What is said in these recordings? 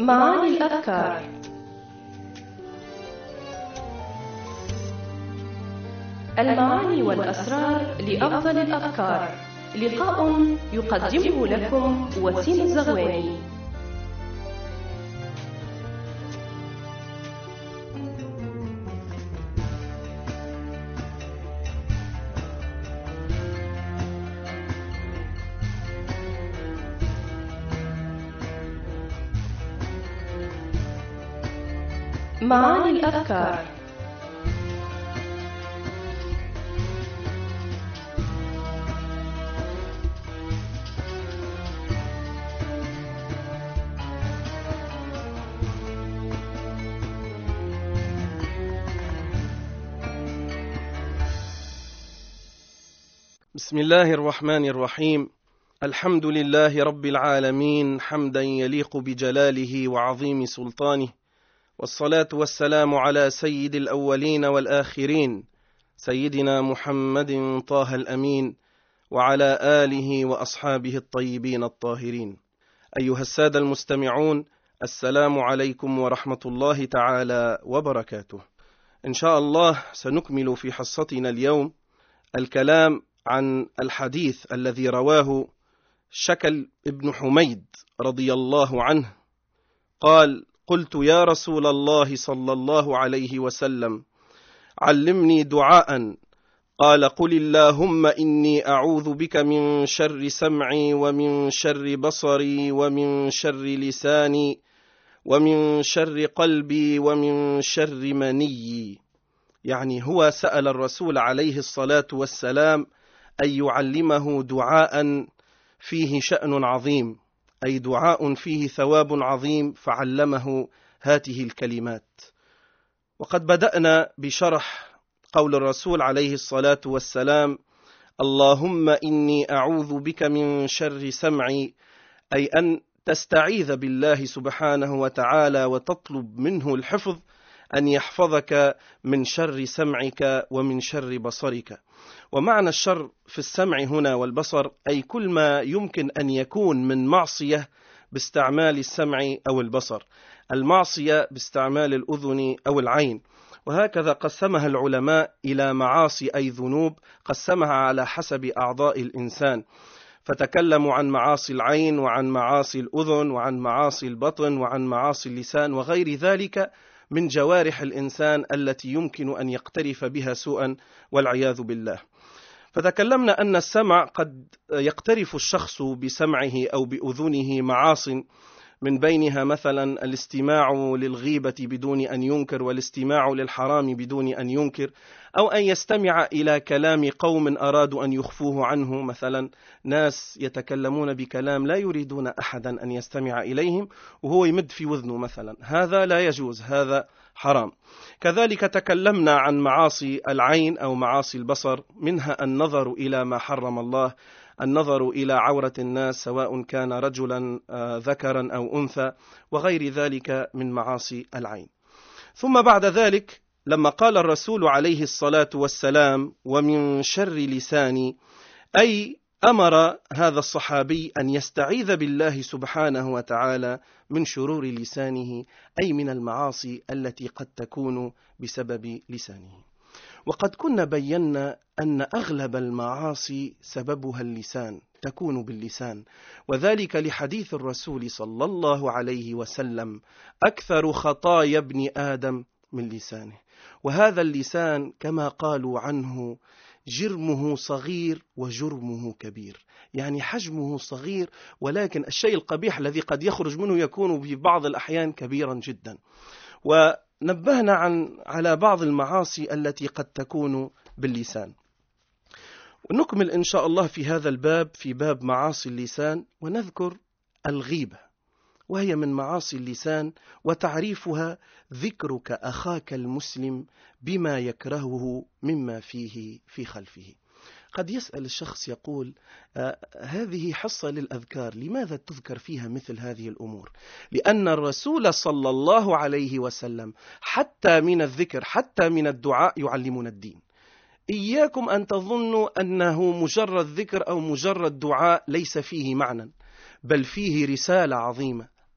معاني الأفكار. المعاني والأسرار لأفضل الأفكار. لقاء يقدمه لكم وسيم الزغواني. معاني الأفكار. بسم الله الرحمن الرحيم. الحمد لله رب العالمين حمدا يليق بجلاله وعظيم سلطانه، والصلاة والسلام على سيد الأولين والآخرين سيدنا محمد طه الأمين وعلى آله وأصحابه الطيبين الطاهرين. أيها السادة المستمعون، السلام عليكم ورحمة الله تعالى وبركاته. إن شاء الله سنكمل في حصتنا اليوم الكلام عن الحديث الذي رواه شكل ابن حميد رضي الله عنه قال: قلت يا رسول الله صلى الله عليه وسلم علمني دعاء. قال: قل اللهم إني أعوذ بك من شر سمعي ومن شر بصري ومن شر لساني ومن شر قلبي ومن شر مني. يعني هو سأل الرسول عليه الصلاة والسلام أن يعلمه دعاء فيه شأن عظيم، أي دعاء فيه ثواب عظيم، فعلمه هذه الكلمات. وقد بدأنا بشرح قول الرسول عليه الصلاة والسلام: اللهم إني أعوذ بك من شر سمعي، أي أن تستعيذ بالله سبحانه وتعالى وتطلب منه الحفظ، أن يحفظك من شر سمعك ومن شر بصرك. ومعنى الشر في السمع هنا والبصر أي كل ما يمكن أن يكون من معصية باستعمال السمع أو البصر، المعصية باستعمال الأذن أو العين. وهكذا قسمها العلماء إلى معاصي أي ذنوب، قسمها على حسب أعضاء الإنسان، فتكلموا عن معاصي العين وعن معاصي الأذن وعن معاصي البطن وعن معاصي اللسان وغير ذلك من جوارح الإنسان التي يمكن أن يقترف بها سوءا والعياذ بالله. فتكلمنا أن السمع قد يقترف الشخص بسمعه أو بأذنه معاصٍ، من بينها مثلا الاستماع للغيبة بدون أن ينكر، والاستماع للحرام بدون أن ينكر، أو أن يستمع إلى كلام قوم أرادوا أن يخفوه عنه، مثلا ناس يتكلمون بكلام لا يريدون أحدا أن يستمع إليهم وهو يمد في وذنه مثلا، هذا لا يجوز، هذا حرام. كذلك تكلمنا عن معاصي العين أو معاصي البصر، منها النظر إلى ما حرم الله، النظر إلى عورة الناس سواء كان رجلا ذكرا أو أنثى وغير ذلك من معاصي العين. ثم بعد ذلك لما قال الرسول عليه الصلاة والسلام ومن شر لساني، أي أمر هذا الصحابي أن يستعيذ بالله سبحانه وتعالى من شرور لسانه، أي من المعاصي التي قد تكون بسبب لسانه. وقد كنا بينا أن أغلب المعاصي سببها اللسان، تكون باللسان، وذلك لحديث الرسول صلى الله عليه وسلم: أكثر خطايا ابن آدم من لسانه. وهذا اللسان كما قالوا عنه جرمه صغير وجرمه كبير، يعني حجمه صغير ولكن الشيء القبيح الذي قد يخرج منه يكون في بعض الأحيان كبيرا جدا. ونبهنا على بعض المعاصي التي قد تكون باللسان. ونكمل إن شاء الله في هذا الباب، في باب معاصي اللسان، ونذكر الغيبة، وهي من معاصي اللسان، وتعريفها ذكرك أخاك المسلم بما يكرهه مما فيه في خلفه. قد يسأل الشخص يقول: هذه حصة للأذكار، لماذا تذكر فيها مثل هذه الأمور؟ لأن الرسول صلى الله عليه وسلم حتى من الذكر، حتى من الدعاء يعلمنا الدين. إياكم أن تظنوا أنه مجرد ذكر أو مجرد دعاء ليس فيه معنى، بل فيه رسالة عظيمة.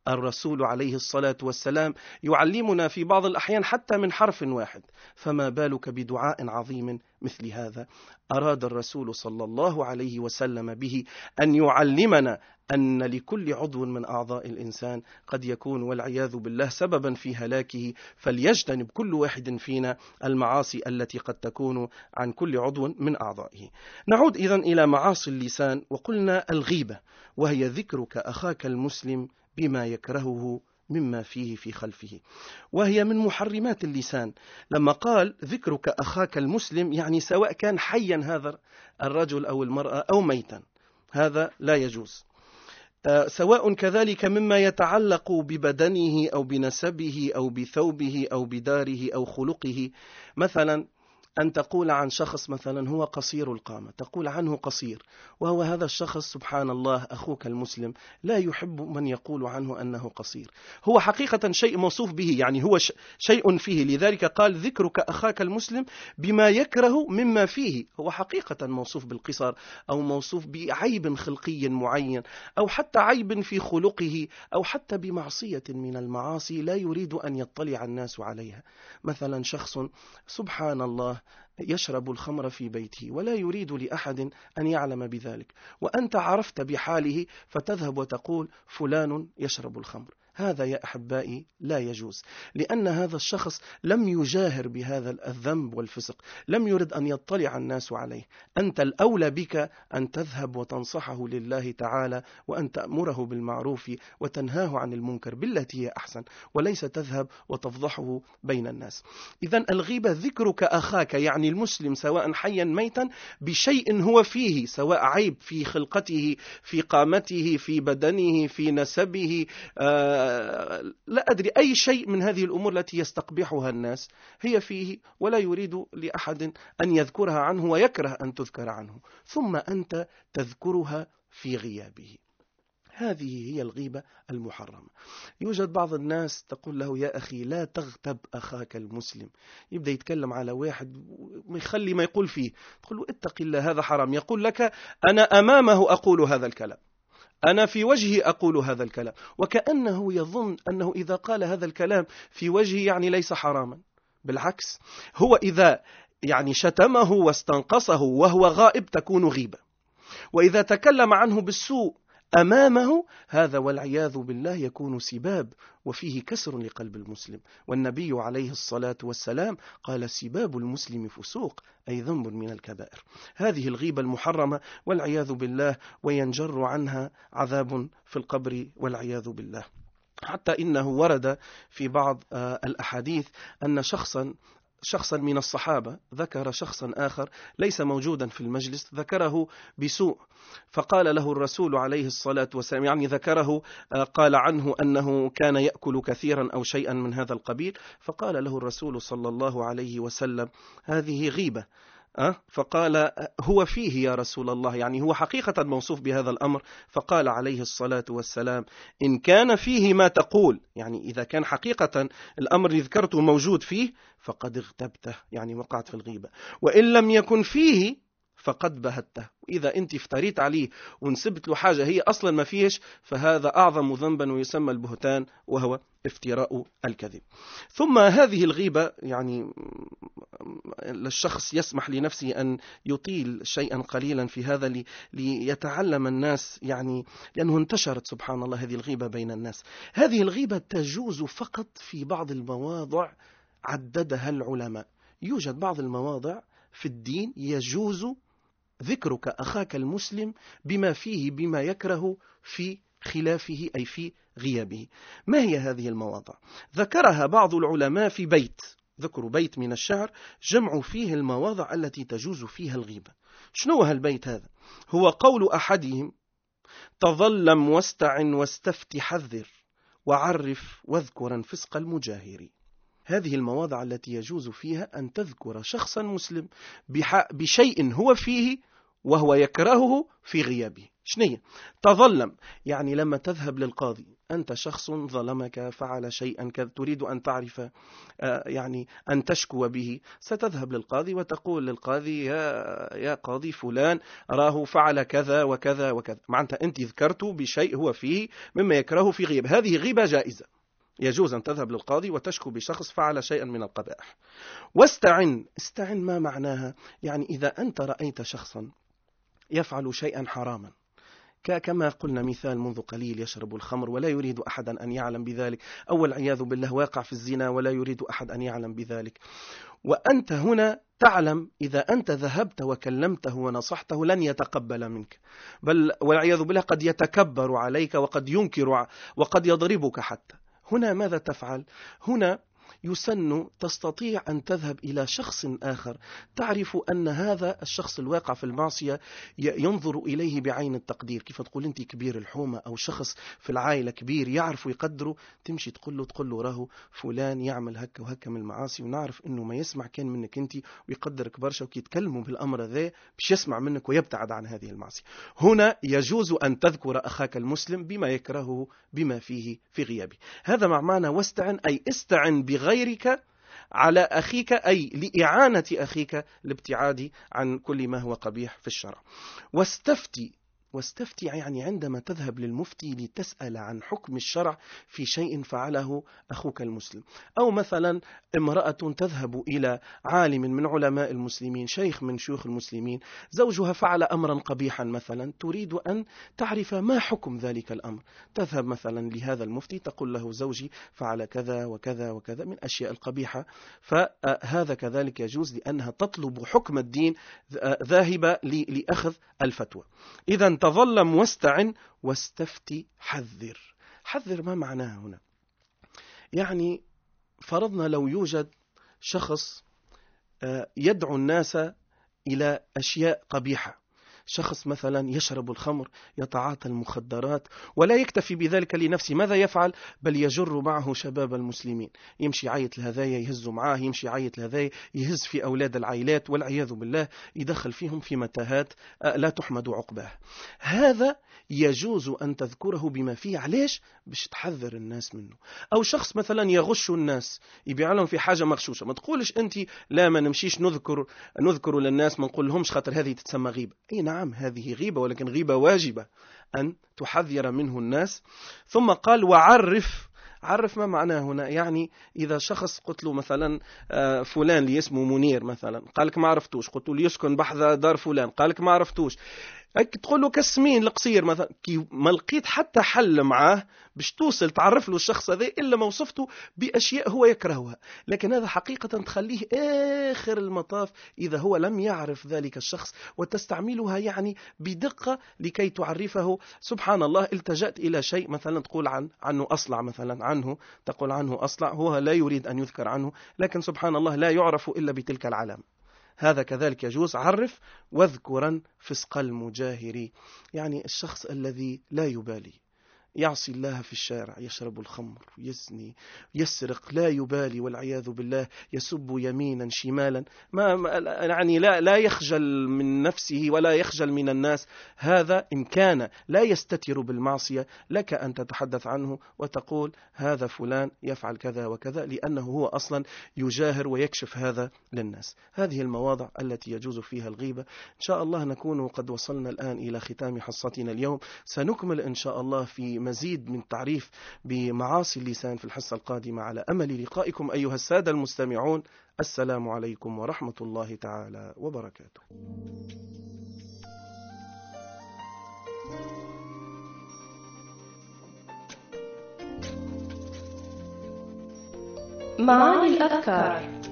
الرسول عليه الصلاة والسلام يعلمنا في بعض الأحيان حتى من حرف واحد، فما بالك بدعاء عظيم مثل هذا؟ أراد الرسول صلى الله عليه وسلم به أن يعلمنا أن لكل عضو من أعضاء الإنسان قد يكون والعياذ بالله سببا في هلاكه، فليجتنب كل واحد فينا المعاصي التي قد تكون عن كل عضو من أعضائه. نعود إذن إلى معاصي اللسان، وقلنا الغيبة، وهي ذكرك أخاك المسلم بما يكرهه مما فيه في خلفه، وهي من محرمات اللسان. لما قال ذكرك أخاك المسلم يعني سواء كان حيا هذا الرجل أو المرأة أو ميتا، هذا لا يجوز. سواء كذلك مما يتعلق ببدنه أو بنسبه أو بثوبه أو بداره أو خلقه. مثلا أن تقول عن شخص مثلا هو قصير القامة، تقول عنه قصير، وهو هذا الشخص سبحان الله أخوك المسلم لا يحب من يقول عنه أنه قصير، هو حقيقة شيء موصوف به، يعني هو شيء فيه، لذلك قال ذكرك أخاك المسلم بما يكره مما فيه، هو حقيقة موصوف بالقصر أو موصوف بعيب خلقي معين أو حتى عيب في خلقه أو حتى بمعصية من المعاصي لا يريد أن يطلع الناس عليها. مثلا شخص سبحان الله يشرب الخمر في بيته ولا يريد لأحد أن يعلم بذلك، وأنت عرفت بحاله فتذهب وتقول فلان يشرب الخمر. هذا يا أحبائي لا يجوز، لأن هذا الشخص لم يجاهر بهذا الذنب والفسق، لم يرد أن يطلع الناس عليه. أنت الأولى بك أن تذهب وتنصحه لله تعالى، وأن تأمره بالمعروف وتنهاه عن المنكر بالتي هي أحسن، وليس تذهب وتفضحه بين الناس. إذن الغيبة ذكرك أخاك يعني المسلم سواء حيا ميتا بشيء هو فيه، سواء عيب في خلقته في قامته في بدنه في نسبه، لا أدري أي شيء من هذه الأمور التي يستقبحها الناس هي فيه، ولا يريد لأحد أن يذكرها عنه ويكره أن تذكر عنه، ثم أنت تذكرها في غيابه. هذه هي الغيبة المحرمة. يوجد بعض الناس تقول له يا أخي لا تغتب أخاك المسلم، يبدأ يتكلم على واحد ويخلي ما يقول فيه، تقول له اتق الله هذا حرام، يقول لك أنا أمامه أقول هذا الكلام، أنا في وجهه أقول هذا الكلام، وكأنه يظن أنه إذا قال هذا الكلام في وجهه يعني ليس حراما. بالعكس، هو إذا يعني شتمه واستنقصه وهو غائب تكون غيبة، وإذا تكلم عنه بالسوء أمامه هذا والعياذ بالله يكون سباب وفيه كسر لقلب المسلم. والنبي عليه الصلاة والسلام قال سباب المسلم فسوق، أي ذنب من الكبائر. هذه الغيبة المحرمة والعياذ بالله، وينجر عنها عذاب في القبر والعياذ بالله. حتى إنه ورد في بعض الأحاديث أن شخصا من الصحابة ذكر شخصا آخر ليس موجودا في المجلس، ذكره بسوء، فقال له الرسول عليه الصلاة والسلام، يعني ذكره قال عنه أنه كان يأكل كثيرا أو شيئا من هذا القبيل، فقال له الرسول صلى الله عليه وسلم هذه غيبة. فقال هو فيه يا رسول الله، يعني هو حقيقة موصوف بهذا الأمر. فقال عليه الصلاة والسلام إن كان فيه ما تقول، يعني إذا كان حقيقة الأمر اللي ذكرته موجود فيه فقد اغتبته، يعني وقعت في الغيبة، وإن لم يكن فيه فقد بهته. وإذا أنت افتريت عليه ونسبت له حاجة هي أصلا ما فيهش فهذا أعظم ذنبا ويسمى البهتان، وهو افتراء الكذب. ثم هذه الغيبة يعني للشخص يسمح لنفسه أن يطيل شيئا قليلا في هذا ليتعلم الناس، يعني لأنه انتشرت سبحان الله هذه الغيبة بين الناس. هذه الغيبة تجوز فقط في بعض المواضع عددها العلماء. يوجد بعض المواضع في الدين يجوز ذكرك أخاك المسلم بما فيه بما يكره في خلافه أي في غيابه. ما هي هذه المواضع؟ ذكرها بعض العلماء في بيت، ذكروا بيت من الشعر جمعوا فيه المواضع التي تجوز فيها الغيبة. شنو هالبيت هذا؟ هو قول أحدهم تظلم واستعن واستفت حذر وعرف واذكرا فسق المجاهر. هذه المواضع التي يجوز فيها أن تذكر شخصا مسلم بشيء هو فيه وهو يكرهه في غيابه. شنية؟ تظلم يعني لما تذهب للقاضي أنت شخص ظلمك، فعل شيئا تريد أن تعرف يعني أن تشكو به، ستذهب للقاضي وتقول للقاضي يا قاضي فلان راه فعل كذا وكذا وكذا، معناتها أنت ذكرت بشيء هو فيه مما يكرهه في غيبة، هذه غيبة جائزة، يجوز أن تذهب للقاضي وتشكو بشخص فعل شيئا من القبائح. واستعن، استعن ما معناها؟ يعني إذا أنت رأيت شخصا يفعل شيئا حراما، كما قلنا مثال منذ قليل، يشرب الخمر ولا يريد أحدا أن يعلم بذلك، أو والعياذ بالله واقع في الزنا ولا يريد أحد أن يعلم بذلك، وأنت هنا تعلم إذا أنت ذهبت وكلمته ونصحته لن يتقبل منك، بل والعياذ بالله قد يتكبر عليك وقد ينكر وقد يضربك حتى. هنا ماذا تفعل؟ هنا يسن تستطيع أن تذهب إلى شخص آخر تعرف أن هذا الشخص الواقع في المعصية ينظر إليه بعين التقدير، كيف تقول أنت كبير الحومة أو شخص في العائلة كبير يعرف يقدره، تمشي تقول له راهو فلان يعمل هكا وهكا من المعاصي، ونعرف أنه ما يسمع كان منك أنت ويقدرك برشا، وكي يتكلموا بالأمر ذا باش يسمع منك ويبتعد عن هذه المعصية. هنا يجوز أن تذكر أخاك المسلم بما يكرهه بما فيه في غيابه. هذا معنى واستعن، أي استعن بغيرك على أخيك، أي لإعانة أخيك الابتعاد عن كل ما هو قبيح في الشرع. واستفتي يعني عندما تذهب للمفتي لتسأل عن حكم الشرع في شيء فعله أخوك المسلم، أو مثلا امرأة تذهب إلى عالم من علماء المسلمين، شيخ من شيوخ المسلمين، زوجها فعل أمرا قبيحا مثلا، تريد أن تعرف ما حكم ذلك الأمر، تذهب مثلا لهذا المفتي تقول له زوجي فعل كذا وكذا وكذا من أشياء القبيحة، فهذا كذلك يجوز لأنها تطلب حكم الدين ذاهبة لأخذ الفتوى. إذا تظلم واستعن واستفتي حذر. حذر ما معناها هنا؟ يعني فرضنا لو يوجد شخص يدعو الناس إلى أشياء قبيحة، شخص مثلا يشرب الخمر، يتعاطى المخدرات، ولا يكتفي بذلك لنفسه، ماذا يفعل؟ بل يجر معه شباب المسلمين، يمشي عيط لهذايا يهزوا معاه، يمشي عيط لهذايا يهز في أولاد العائلات، والعياذ بالله يدخل فيهم في متاهات لا تحمد عقباه. هذا يجوز أن تذكره بما فيه، علاش؟ باش تحذر الناس منه. أو شخص مثلا يغش الناس، يبيع لهم في حاجة مغشوشة، ما تقولش أنت لا ما نمشيش نذكر للناس، ما نقول لهمش خاطر هذه تتسمى غيبة. أي نعم هذه غيبة، ولكن غيبة واجبة أن تحذر منه الناس. ثم قال وعرف. عرف ما معناه هنا؟ يعني إذا شخص قلت له مثلا فلان اللي اسمه منير مثلا، قالك ما عرفتوش، قلت له يسكن بحذا دار فلان، قالك ما عرفتوش، تقول له كسمين القصير مثلا، كي ما لقيت حتى حل معاه باش توصل تعرف له الشخص هذا إلا ما وصفته بأشياء هو يكرهها، لكن هذا حقيقة تخليه آخر المطاف إذا هو لم يعرف ذلك الشخص، وتستعملها يعني بدقة لكي تعرفه. سبحان الله التجأت إلى شيء مثلا تقول عنه أصلع مثلا، عنه تقول عنه أصلع، هو لا يريد أن يذكر عنه، لكن سبحان الله لا يعرف إلا بتلك العلامة. هذا كذلك يجوز. عرف واذكرا فسق المجاهر، يعني الشخص الذي لا يبالي، يعصي الله في الشارع، يشرب الخمر، يزني، يسرق، لا يبالي والعياذ بالله، يسب يمينا شمالا، يعني لا يخجل من نفسه ولا يخجل من الناس. هذا إن كان لا يستتر بالمعصية لك أن تتحدث عنه وتقول هذا فلان يفعل كذا وكذا، لأنه هو أصلا يجاهر ويكشف هذا للناس. هذه المواضع التي يجوز فيها الغيبة. إن شاء الله نكون قد وصلنا الآن إلى ختام حصتنا اليوم، سنكمل إن شاء الله في مزيد من تعريف بمعاصي اللسان في الحصة القادمة، على أمل لقائكم أيها السادة المستمعون. السلام عليكم ورحمة الله تعالى وبركاته. معاني الأذكار.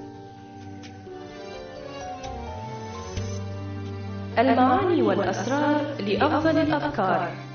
المعاني والأسرار لأفضل الأذكار.